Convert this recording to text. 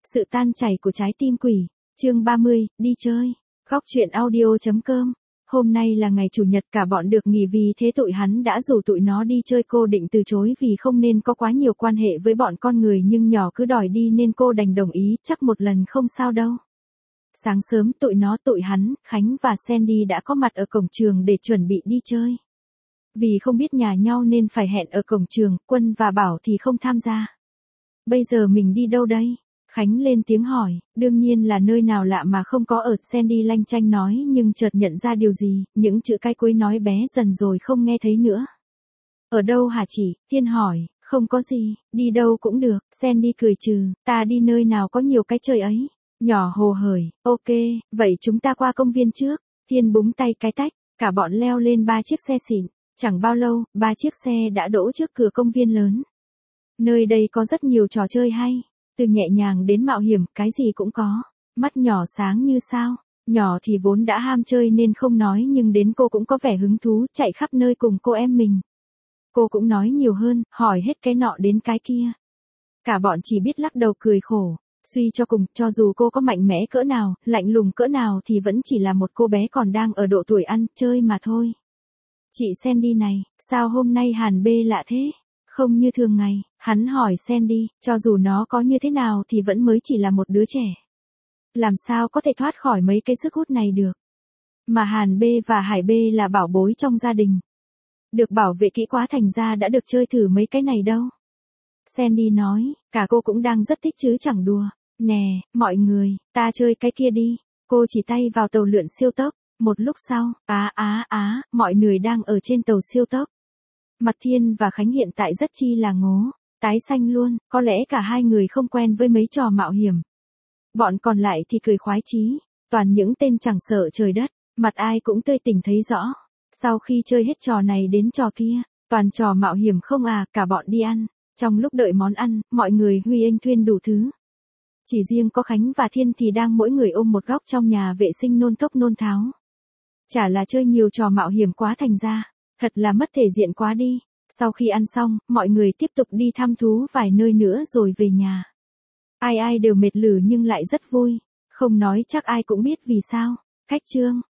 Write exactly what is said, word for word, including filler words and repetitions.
Sự tan chảy của trái tim quỷ, chương ba mươi, đi chơi. Góc truyện audio chấm com. Hôm nay là ngày chủ nhật, cả bọn được nghỉ, vì thế tụi hắn đã rủ tụi nó đi chơi. Cô định từ chối vì không nên có quá nhiều quan hệ với bọn con người, nhưng nhỏ cứ đòi đi nên cô đành đồng ý, chắc một lần không sao đâu. Sáng sớm tụi nó, tụi hắn, Khánh và Sandy đã có mặt ở cổng trường để chuẩn bị đi chơi. Vì không biết nhà nhau nên phải hẹn ở cổng trường, Quân và Bảo thì không tham gia. Bây giờ mình đi đâu đây? Khánh lên tiếng hỏi, đương nhiên là nơi nào lạ mà không có ở, Sandy lanh chanh nói, nhưng chợt nhận ra điều gì, những chữ cái cuối nói bé dần rồi không nghe thấy nữa. Ở đâu hả chị? Thiên hỏi, không có gì, đi đâu cũng được, Sandy cười trừ, ta đi nơi nào có nhiều cái chơi ấy. Nhỏ hồ hởi, ok, vậy chúng ta qua công viên trước. Thiên búng tay cái tách, cả bọn leo lên ba chiếc xe xịn. Chẳng bao lâu, ba chiếc xe đã đỗ trước cửa công viên lớn. Nơi đây có rất nhiều trò chơi hay, từ nhẹ nhàng đến mạo hiểm, cái gì cũng có. Mắt nhỏ sáng như sao. Nhỏ thì vốn đã ham chơi nên không nói, nhưng đến cô cũng có vẻ hứng thú, chạy khắp nơi cùng cô em mình. Cô cũng nói nhiều hơn, hỏi hết cái nọ đến cái kia. Cả bọn chỉ biết lắc đầu cười khổ. Suy cho cùng, cho dù cô có mạnh mẽ cỡ nào, lạnh lùng cỡ nào thì vẫn chỉ là một cô bé còn đang ở độ tuổi ăn chơi mà thôi. Chị Sandy này, sao hôm nay Hàn bê lạ thế? Không như thường ngày, hắn hỏi Sandy, cho dù nó có như thế nào thì vẫn mới chỉ là một đứa trẻ. Làm sao có thể thoát khỏi mấy cái sức hút này được? Mà Hàn bê và Hải bê là bảo bối trong gia đình. Được bảo vệ kỹ quá thành ra đã được chơi thử mấy cái này đâu. Sandy nói, cả cô cũng đang rất thích chứ chẳng đùa. Nè, mọi người, ta chơi cái kia đi. Cô chỉ tay vào tàu lượn siêu tốc. Một lúc sau, á á á, mọi người đang ở trên tàu siêu tốc. Mặt Thiên và Khánh hiện tại rất chi là ngố, tái xanh luôn, có lẽ cả hai người không quen với mấy trò mạo hiểm. Bọn còn lại thì cười khoái chí, toàn những tên chẳng sợ trời đất, mặt ai cũng tươi tỉnh thấy rõ. Sau khi chơi hết trò này đến trò kia, toàn trò mạo hiểm không à, cả bọn đi ăn. Trong lúc đợi món ăn, mọi người huy ênh thuyên đủ thứ. Chỉ riêng có Khánh và Thiên thì đang mỗi người ôm một góc trong nhà vệ sinh nôn thốc nôn tháo. Chả là chơi nhiều trò mạo hiểm quá thành ra, thật là mất thể diện quá đi. Sau khi ăn xong, mọi người tiếp tục đi thăm thú vài nơi nữa rồi về nhà. Ai ai đều mệt lử nhưng lại rất vui. Không nói chắc ai cũng biết vì sao. Khách trương,